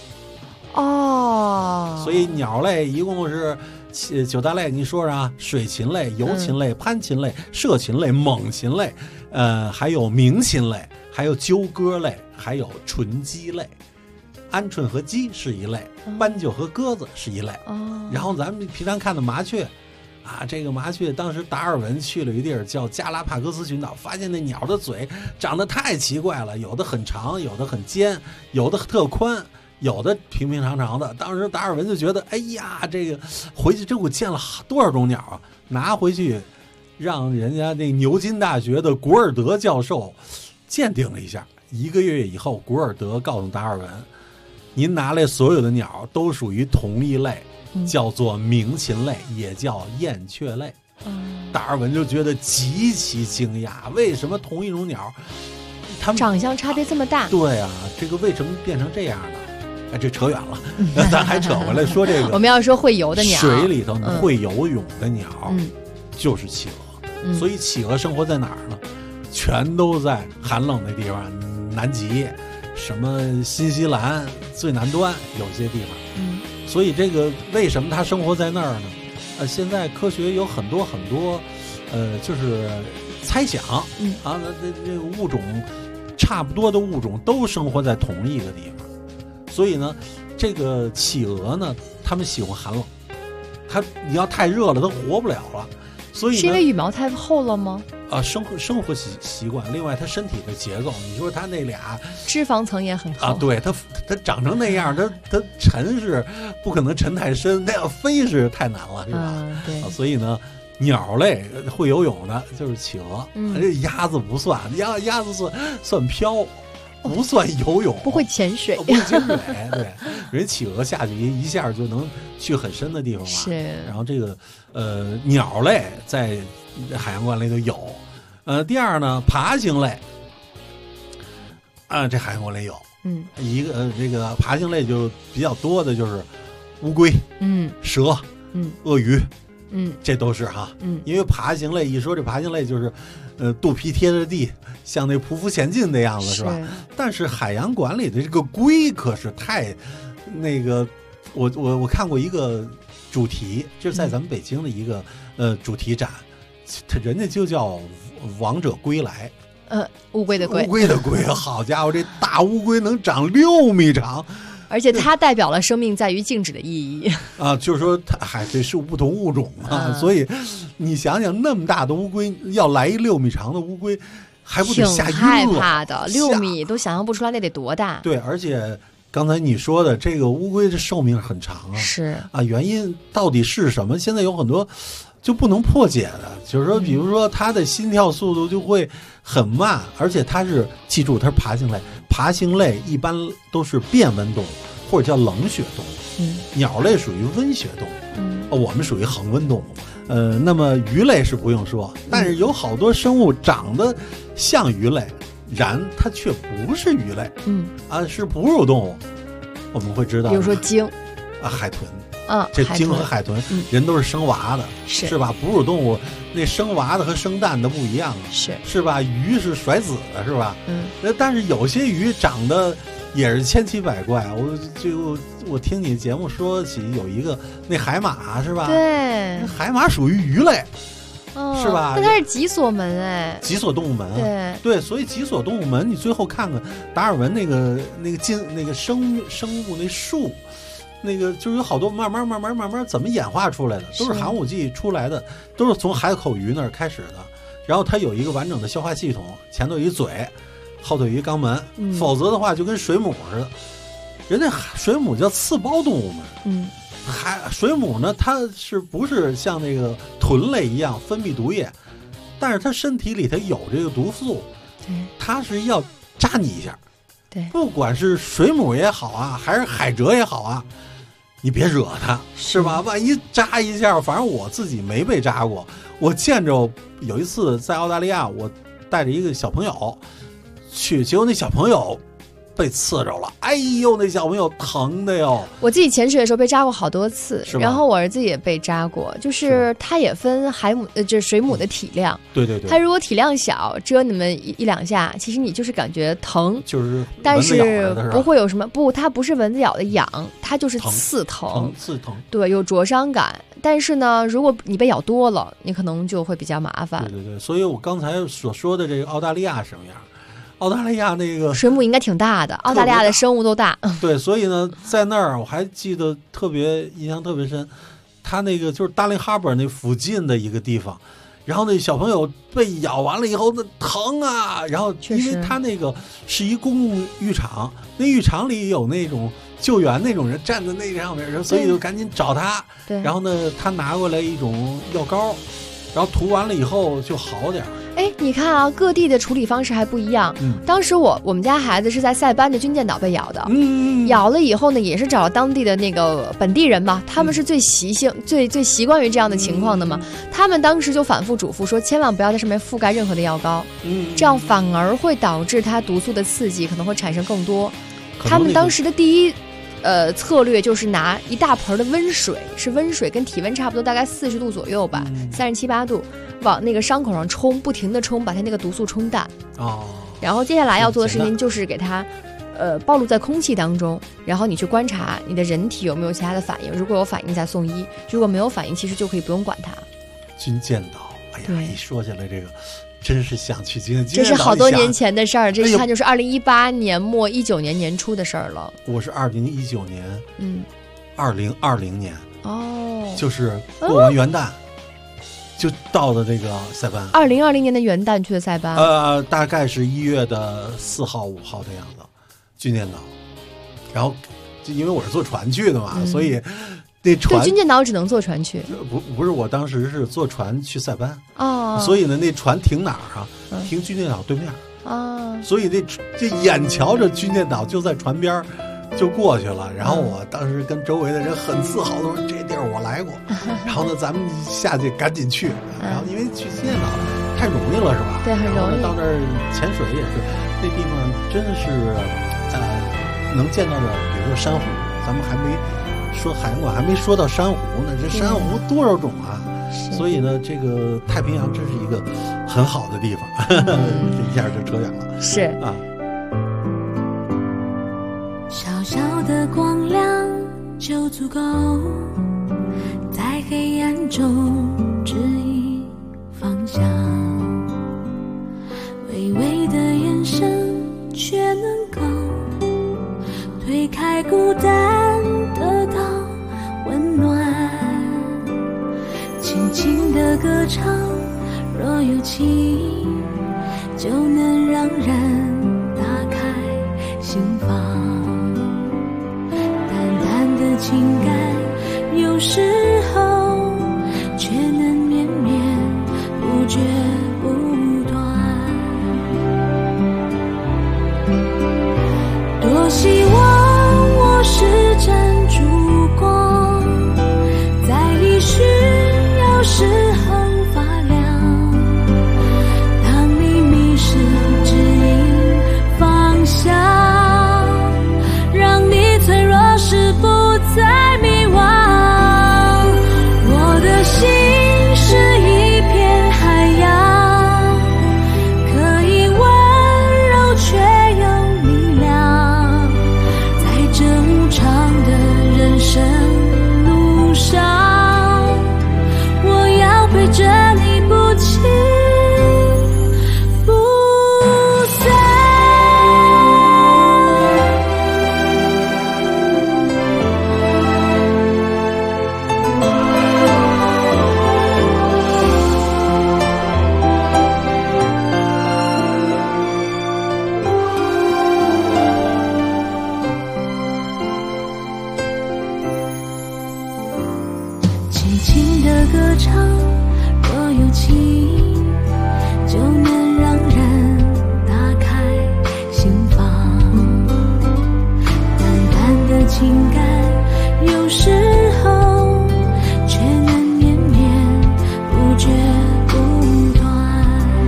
所以鸟类一共是9大类，你说啥？水禽类、游禽类、攀禽类、涉禽类、猛禽类，还有鸣禽类，还有鸠鸽类，还有纯鸡类。鹌鹑和鸡是一类，斑鸠和鸽子是一类。然后咱们平常看的麻雀，这个麻雀当时达尔文去了一地儿叫加拉帕戈斯群岛，发现那鸟的嘴长得太奇怪了，有的很长，有的很尖，有的特宽，有的平平常常的。当时达尔文就觉得，哎呀，这个回去我见了多少种鸟啊，拿回去让人家那牛津大学的古尔德教授鉴定了一下。1个月以后，古尔德告诉达尔文，您拿来所有的鸟都属于同一类，叫做鸣禽类，也叫燕雀类。达尔文就觉得极其惊讶，为什么同一种鸟，它们长相差别这么大？ 对啊，这个为什么变成这样呢？这扯远了，咱还扯回来说这个。 我们要说会游的鸟， 水里头会游泳的鸟，就是企鹅。所以企鹅生活在哪儿呢？全都在寒冷的地方，南极。什么新西兰最南端有些地方，所以这个为什么它生活在那儿呢？现在科学有很多，就是猜想，这个物种差不多的物种都生活在同一个地方，所以呢，这个企鹅呢，它们喜欢寒冷，你要太热了，它活不了了。所以呢， 是因为羽毛太厚了吗？ 生活习惯，另外它身体的结构，你说它那俩脂肪层也很厚对，它长成那样，它沉是不可能沉太深，那要飞是太难了，是吧？ 对， 所以呢， 鸟类会游泳的就是企鹅，这鸭子不算，鸭子算漂，不算游泳， 不会潜水， 不会潜水。对，人企鹅下去一下就能去很深的地方了。 是， 然后这个鸟类在海洋馆里头有，第二呢，爬行类，这海洋馆里有，一个这个爬行类就比较多的就是乌龟，蛇，鳄鱼。这都是哈，因为爬行类一说这爬行类就是，肚皮贴着地，像那匍匐前进的样子是吧？但是海洋馆里的这个龟可是太，那个，我看过一个主题，就是在咱们北京的一个主题展，人家就叫王者归来。 乌龟的龟， 乌龟的龟，好家伙，这大乌龟能长6米长。 而且它代表了生命在于静止的意义啊，就是说它这是不同物种嘛，所以你想想那么大的乌龟要来一6米长的乌龟，还不得吓晕了？ 害怕的，6米都想象不出来那得多大。 对，而且刚才你说的这个乌龟的寿命很长啊， 是啊，原因到底是什么？现在有很多就不能破解的，就是说，比如说它的心跳速度就会很慢，而且它是记住它是爬行类。爬行类一般都是变温动物，或者叫冷血动物。鸟类属于温血动物。我们属于恒温动物。那么鱼类是不用说，但是有好多生物长得像鱼类，然它却不是鱼类。是哺乳动物。我们会知道， 比如说鲸， 海豚。这鲸和海豚，人都是生娃的，是吧？哺乳动物那生娃的和生蛋的不一样啊，是吧？鱼是甩子的，是吧？但是有些鱼长得也是千奇百怪。我听你节目说起有一个那海马是吧？ 对， 海马属于鱼类。是吧？ 但它是脊索门哎， 脊索动物门对，所以脊索动物门，你最后看看达尔文那个生物那树。那个就是有好多慢慢怎么演化出来的，都是寒武纪出来的，都是从海口鱼那儿开始的。然后它有一个完整的消化系统，前头有一嘴，后头有一肛门，否则的话就跟水母似的。人家水母叫刺胞动物门，水母呢，它是不是像那个豚类一样分泌毒液，但是它身体里头有这个毒素，它是要扎你一下。 对， 不管是水母也好啊，还是海蜇也好啊，你别惹它，是吧？万一扎一下，反正我自己没被扎过。我见着有一次在澳大利亚，我带着一个小朋友去，结果那小朋友被刺着了，哎呦，那小朋友疼的哟！ 我自己潜水的时候被扎过好多次，然后我儿子也被扎过，就是它也分这水母的体量， 对， 它如果体量小，蛰你们一两下，其实你就是感觉疼， 就是但是不会有什么它不是蚊子咬的痒，它就是刺疼，对，有灼伤感。但是呢，如果你被咬多了，你可能就会比较麻烦。 对，所以我刚才所说的这个澳大利亚什么样？澳大利亚那个水母应该挺大的，澳大利亚的生物都大。 对，所以呢，在那儿我还记得印象特别深，他那个就是Darling Harbour那附近的一个地方，然后那小朋友被咬完了以后，那疼啊！然后因为他那个是一公共浴场，那浴场里有那种救援那种人站在那个上面，所以就赶紧找他。然后呢，他拿过来一种药膏，然后涂完了以后就好点儿。 哎，你看啊，各地的处理方式还不一样。当时我们家孩子是在塞班的军舰岛被咬的，咬了以后呢，也是找了当地的那个本地人嘛，他们是最习惯于这样的情况的嘛。他们当时就反复嘱咐说，千万不要在上面覆盖任何的药膏，这样反而会导致它毒素的刺激可能会产生更多。他们当时的第一策略就是拿一大盆的温水，是温水跟体温差不多，大概40度左右吧，37、8度，往那个伤口上冲，不停的冲，把它那个毒素冲淡。然后接下来要做的事情就是给它暴露在空气当中，然后你去观察你的人体有没有其他的反应，如果有反应再送医，如果没有反应，其实就可以不用管它。 军舰岛，哎呀，一说起来这个。真是想去军舰岛， 这是好多年前的事儿，这一看就是2018年末19年年初的事儿了。 我是2019年，2020年就是过完元旦，就到了这个塞班。 2020年的元旦去的塞班， 大概是1月4号、5号的样子，军舰岛。然后，就因为我是坐船去的嘛，所以那船军舰岛只能坐船去。 不是，我当时是坐船去塞班哦， 所以呢，那船停哪儿啊？停军舰岛对面啊， 所以这眼瞧着军舰岛就在船边就过去了。然后我当时跟周围的人很自豪的说：“这地儿我来过。”然后呢，咱们下去赶紧去。然后因为去军舰岛太容易了，是吧？ 对，很容易。 到那儿潜水也是，那地方真是能见到的，比如说珊瑚，咱们还没说海洋馆，还没说到珊瑚呢。这珊瑚多少种啊！所以呢，这个太平洋真是一个很好的地方。这一下就扯远了。 是啊。 小小的光亮就足够，在黑暗中指引方向。微微的眼神却能够推开孤单，得到温暖。轻轻的歌唱，若有情，就能让人打开心房。淡淡的情感，有时候却能绵绵不绝不断。多希望我是盏烛光，在你需要时候发亮。当你迷失指引方向，让你脆弱时不再迷惘。我的心是一片海洋，可以温柔却有力量。在这无常的人生路上，我要陪着你不弃不散。轻轻的歌唱，若有情，就能让人打开心房。淡淡的情感，有时候却能绵绵不绝不断。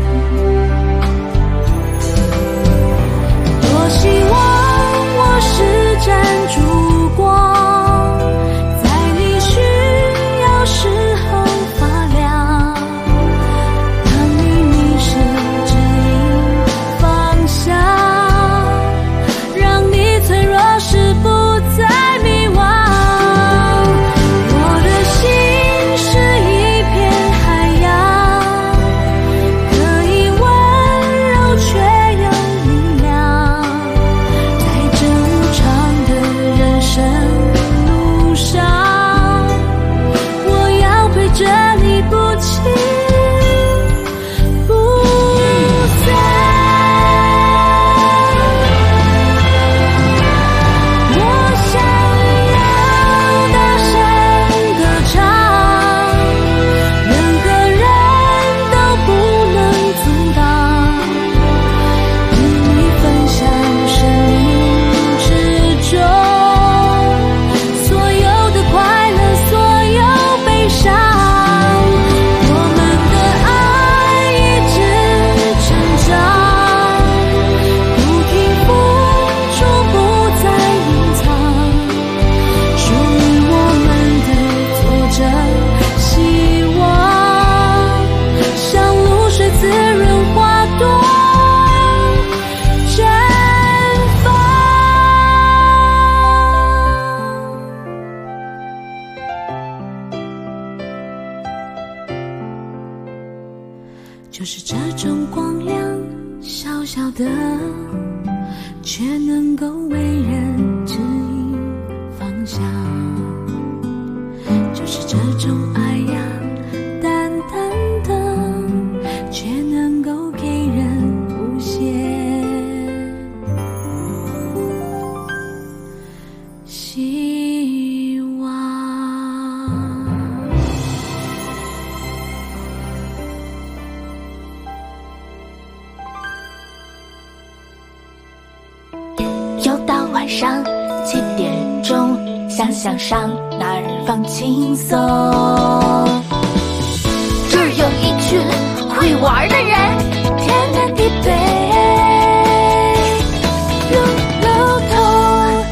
多希望我是盏烛光，在你需要时候发亮。当你迷失指引方向，让你脆弱时不再迷惘。我的心是一片海洋，可以温柔却有力量。在这无常的人生路上，我要陪着你不弃不散。我想要大声歌唱，任何人都不能阻挡。与你分享生命之中所有的快乐，所有悲伤。我们的爱一直成长，不停付出，不再隐藏。属于我们的作者希望，像露水滋润花朵绽放。就是这种光亮，小小的，却能够为人指引方向。就是这种爱呀，淡淡的，却能够给人无限希望。 晚上7点钟，想象上哪儿放轻松。这儿有一群会玩的人，天南地北，路通。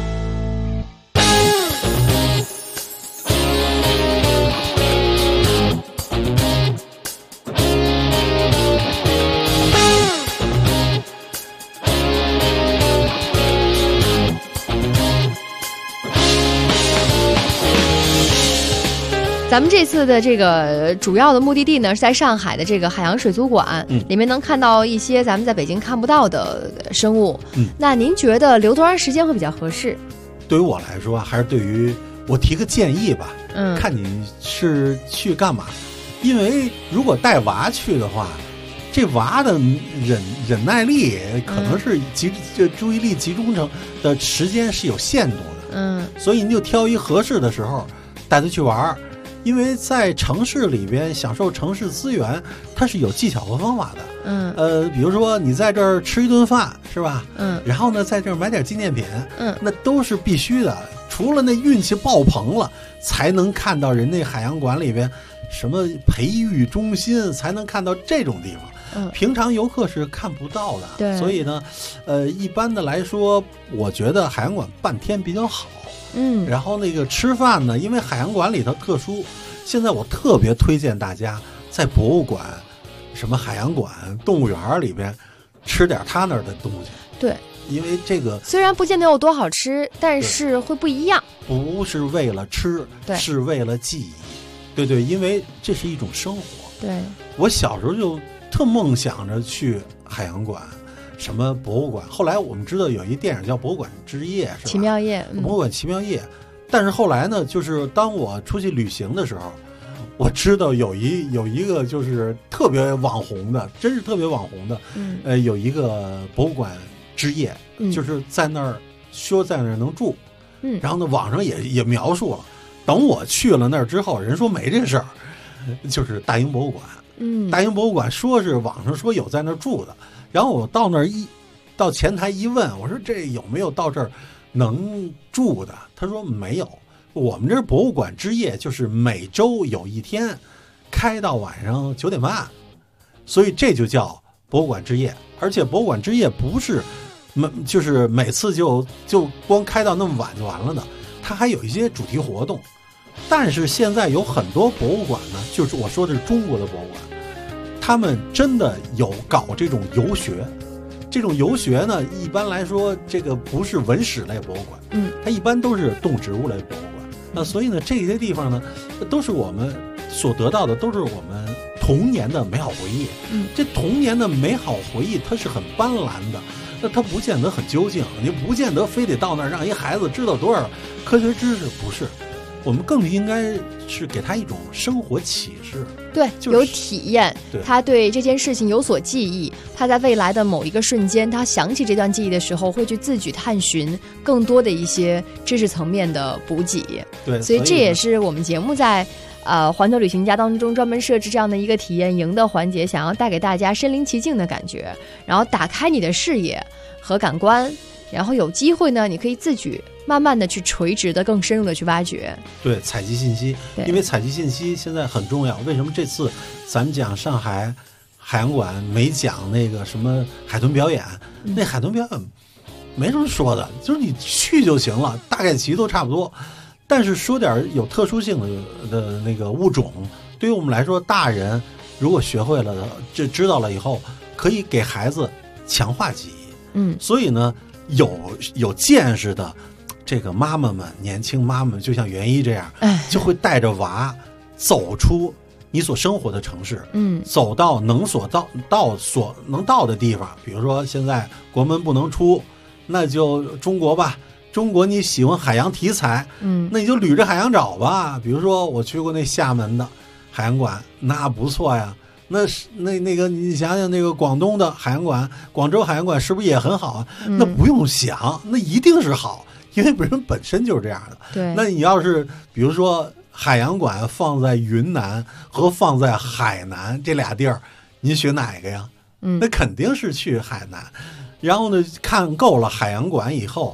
咱们这次的这个主要的目的地呢是在上海的这个海洋水族馆，里面能看到一些咱们在北京看不到的生物。那您觉得留多长时间会比较合适？ 对于我来说，还是对于我提个建议吧，看你是去干嘛。因为如果带娃去的话，这娃的忍耐力可能是注意力集中成的时间是有限度的。所以你就挑一合适的时候带他去玩。因为在城市里边享受城市资源，它是有技巧和方法的。比如说你在这儿吃一顿饭，是吧？然后呢，在这儿买点纪念品，那都是必须的。除了那运气爆棚了，才能看到人家海洋馆里边什么培育中心，才能看到这种地方。平常游客是看不到的。 对， 所以呢，一般的来说，我觉得海洋馆半天比较好。然后那个吃饭呢，因为海洋馆里头特殊，现在我特别推荐大家在博物馆、什么海洋馆、动物园里边吃点他那儿的东西。 对， 因为这个虽然不见得有多好吃，但是会不一样。 不是为了吃，是为了记忆。对，因为这是一种生活。 对， 我小时候就特梦想着去海洋馆。什么博物馆？后来我们知道有一电影叫《博物馆之夜》，是吧？ 奇妙夜， 博物馆奇妙夜。但是后来呢，就是当我出去旅行的时候，我知道有一个就是特别网红的，真是特别网红的，有一个博物馆之夜，就是在那儿说在那儿能住，然后呢，网上也描述了。等我去了那儿之后，人说没这事儿，就是大英博物馆。大英博物馆说是网上说有在那儿住的。然后我到那儿到前台一问，我说这有没有到这儿能住的？他说没有。我们这博物馆之夜就是每周有一天开到晚上9点半，所以这就叫博物馆之夜。而且博物馆之夜不是就是每次就光开到那么晚就完了的，它还有一些主题活动。但是现在有很多博物馆呢，就是我说的是中国的博物馆，他们真的有搞这种游学。这种游学呢，一般来说这个不是文史类博物馆，它一般都是动植物类博物馆。那所以呢，这些地方呢，都是我们所得到的，都是我们童年的美好回忆。这童年的美好回忆它是很斑斓的，那它不见得很究竟，你不见得非得到那儿让一孩子知道多少科学知识，不是。我们更应该是给他一种生活启示， 对，有体验，他对这件事情有所记忆，他在未来的某一个瞬间，他想起这段记忆的时候，会去自己探寻更多的一些知识层面的补给。 对， 所以这也是我们节目在环球旅行家当中专门设置这样的一个体验营的环节，想要带给大家身临其境的感觉，然后打开你的视野和感官，然后有机会呢，你可以自己慢慢的去垂直的更深入的去挖掘。 对，采集信息，因为采集信息现在很重要。为什么这次咱们讲上海海洋馆没讲那个什么海豚表演？那海豚表演没什么说的，就是你去就行了，大概其都差不多。但是说点有特殊性的那个物种，对于我们来说，大人如果学会了这知道了以后，可以给孩子强化记忆。所以呢，有见识的这个妈妈们，年轻妈妈们，就像袁一这样，就会带着娃走出你所生活的城市，走到能到的地方。比如说现在国门不能出，那就中国吧。中国你喜欢海洋题材，那你就捋着海洋找吧。比如说我去过那厦门的海洋馆，那不错呀。那个你想想，那个广东的海洋馆，广州海洋馆是不是也很好啊？那不用想，那一定是好，因为人本身就是这样的。 对， 那你要是比如说海洋馆放在云南和放在海南这俩地儿，您选哪个呀？那肯定是去海南。然后呢，看够了海洋馆以后，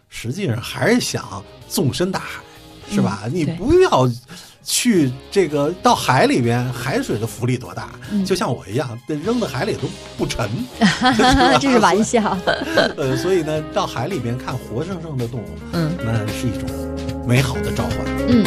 实际上还是想纵深大海，是吧？你不要去这个到海里边，海水的浮力多大？就像我一样，扔到海里都不沉。 这是玩笑。 所以呢，到海里边看活生生的动物，那是一种美好的召唤。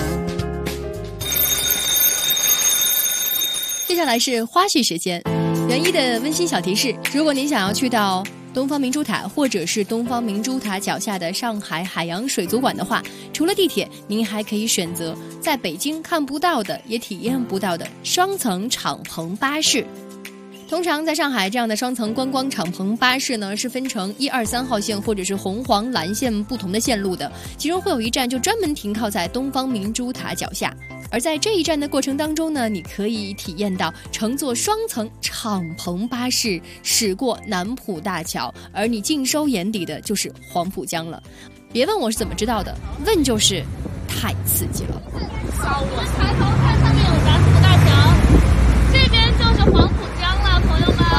接下来是花絮时间，袁一的温馨小提示：如果您想要去到东方明珠塔或者是东方明珠塔脚下的上海海洋水族馆的话，除了地铁，您还可以选择在北京看不到的也体验不到的双层敞篷巴士。通常在上海，这样的双层观光敞篷巴士呢是分成1、2、3号线或者是红黄蓝线不同的线路的，其中会有一站就专门停靠在东方明珠塔脚下。而在这一站的过程当中呢，你可以体验到乘坐双层敞篷巴士驶过南浦大桥，而你尽收眼底的就是黄浦江了。别问我是怎么知道的，问就是太刺激了。 我抬头看上面有南浦大桥，这边就是黄浦江了，朋友们。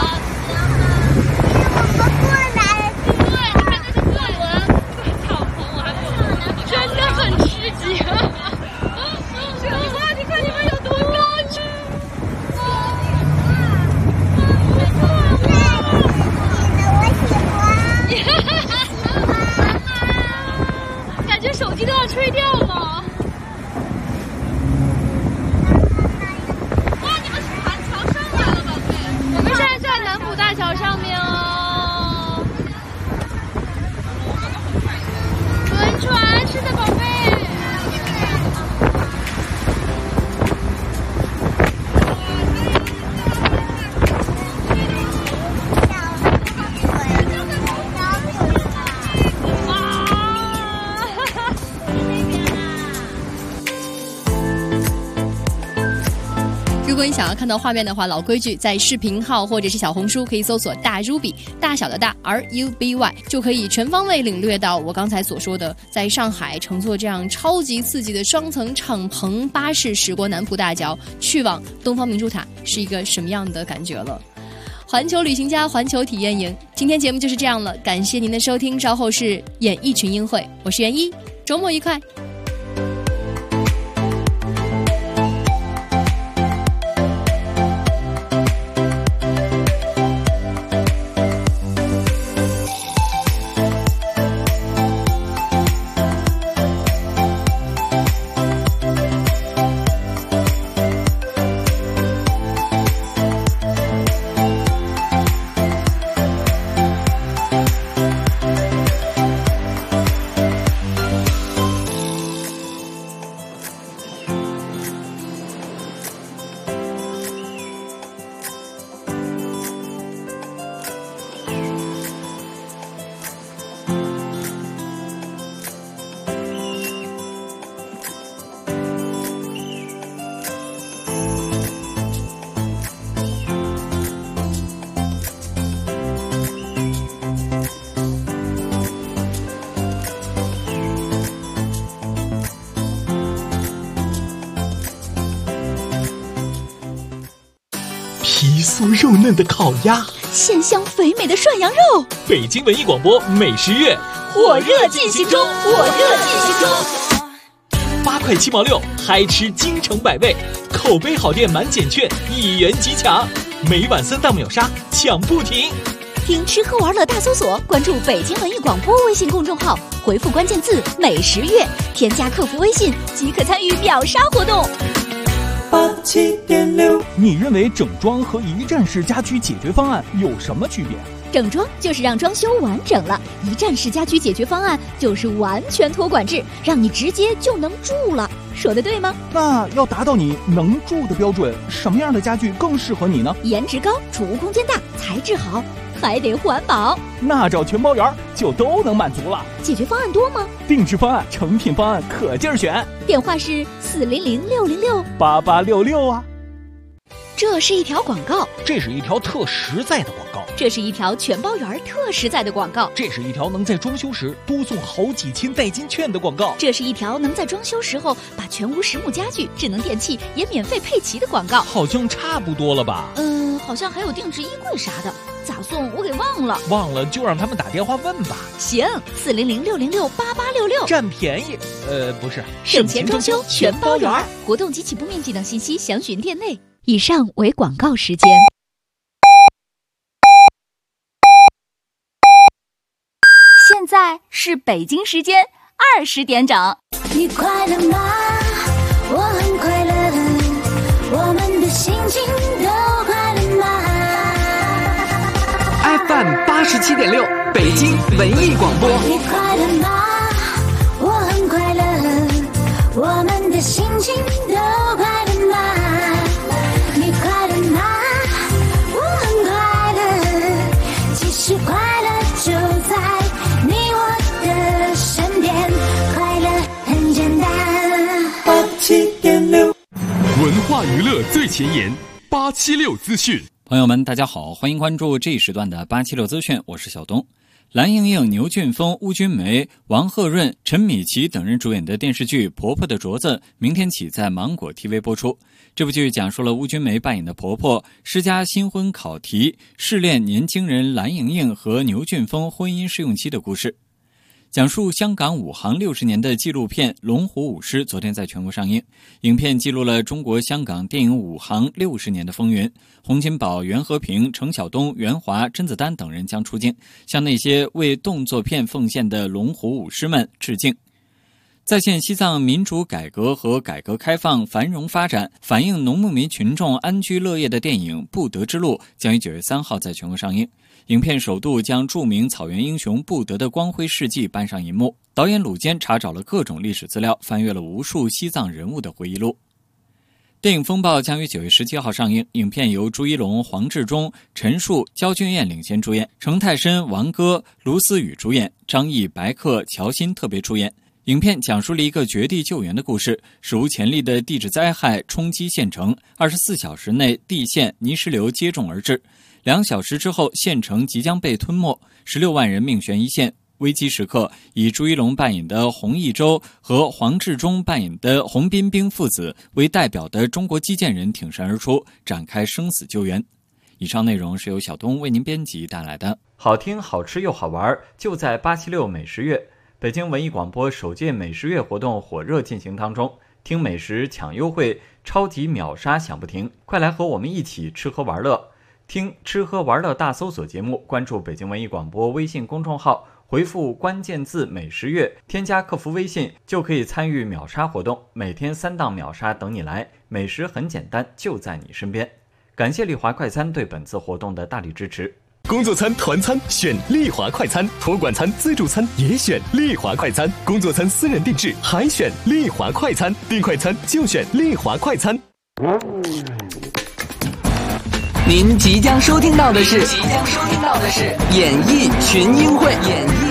我们过来了。对，你看这是坐轮，敞篷我还没有，真的很刺激。哇，你看你们有多高去！感觉手机都要吹掉了。哇，你们是盘桥上来了，宝贝。我们现在在南浦大桥上面哦。轮船，是的，宝贝。 如果你想要看到画面的话，老规矩，在视频号或者是小红书可以搜索大 Ruby， 大小的大 RUBY， 就可以全方位领略到我刚才所说的在上海乘坐这样超级刺激的双层敞篷巴士驶过南浦大桥，去往东方明珠塔是一个什么样的感觉了。环球旅行家环球体验营，今天节目就是这样了，感谢您的收听，稍后是演艺群英会，我是袁一，周末愉快。 皮酥肉嫩的烤鸭， 鲜香肥美的涮羊肉。 北京文艺广播美食月火热进行中，火热进行中。 8块7毛6，嗨吃京城百味，口碑好店满减券1元即抢，每晚3档秒杀，抢不停。 听吃喝玩乐大搜索，关注北京文艺广播微信公众号，回复关键字美食月，添加客服微信即可参与秒杀活动。 87.6，你认为整装和一站式家居解决方案有什么区别？ 整装就是让装修完整了，一站式家居解决方案就是完全托管制，让你直接就能住了。说的对吗？ 那要达到你能住的标准，什么样的家具更适合你呢？ 颜值高，储物空间大，材质好，还得环保。 那找全包园就都能满足了。 解决方案多吗？ 定制方案、成品方案可劲儿选。 电话是400-606-8866 啊。 这是一条广告， 这是一条特实在的广告， 这是一条全包园特实在的广告， 这是一条能在装修时多送好几千代金券的广告， 这是一条能在装修时候把全屋实木家具、智能电器也免费配齐的广告。 好像差不多了吧？ 好像还有定制衣柜啥的。 咋送我给忘了。 忘了就让他们打电话问吧。 行，400-606-8866， 占便宜。不是， 省钱装修全包圆，活动及起步面积等信息详询店内。以上为广告时间。 现在是北京时间20点整。 你快乐吗？我很快乐，我们的心情都快乐吗 ？FM 87.6，北京文艺广播。 你快乐吗？我很快乐，我们的心情都快乐吗？你快乐吗？我很快乐，其实快乐就在你我的身边，快乐很简单。87.6， 文化娱乐最前沿，876资讯。 朋友们，大家好，欢迎关注这一时段的876资讯，我是小东。蓝盈莹、牛俊峰、邬君梅、王鹤润、陈米奇等人主演的电视剧《婆婆的镯子》明天起在芒果 TV 播出。这部剧讲述了邬君梅扮演的婆婆施加新婚考题，试炼年轻人蓝盈莹和牛俊峰婚姻试用期的故事。讲述香港武行60年的纪录片《龙虎舞狮》昨天在全国上映。影片记录了中国香港电影武行60年的风云。洪金宝、袁和平、程晓东、袁华、甄子丹等人将出镜，向那些为动作片奉献的龙虎舞狮们致敬。再现西藏民主改革和改革开放繁荣发展，反映农牧民群众安居乐业的电影《布德之路》将于9月3号在全国上映。影片首度将著名草原英雄布德的光辉事迹搬上银幕。导演鲁坚查找了各种历史资料，翻阅了无数西藏人物的回忆录。电影《风暴》将于9月17号上映，影片由朱一龙、黄志忠、陈数、焦俊艳领衔主演，程泰申、王歌、卢思雨主演，张译、白客、乔欣特别出演。影片讲述了一个绝地救援的故事，史无前例的地质灾害冲击县城，24小时内地陷泥石流接踵而至，2小时之后县城即将被吞没，16万人命悬一线。危机时刻，以朱一龙扮演的洪义洲和黄志忠扮演的洪彬彬父子为代表的中国基建人挺身而出，展开生死救援。以上内容是由小东为您编辑带来的。好听、好吃又好玩，就在876美食月。北京文艺广播首届美食月活动火热进行当中，听美食抢优惠，超级秒杀响不停，快来和我们一起吃喝玩乐。听吃喝玩乐大搜索节目，关注北京文艺广播微信公众号，回复关键字美食月，添加客服微信就可以参与秒杀活动，每天3档秒杀等你来，美食很简单，就在你身边。感谢丽华快餐对本次活动的大力支持。 工作餐、团餐选丽华快餐，托管餐、自助餐也选丽华快餐，工作餐私人定制还选丽华快餐，订快餐就选丽华快餐。 您即将收听到的是演艺群英会。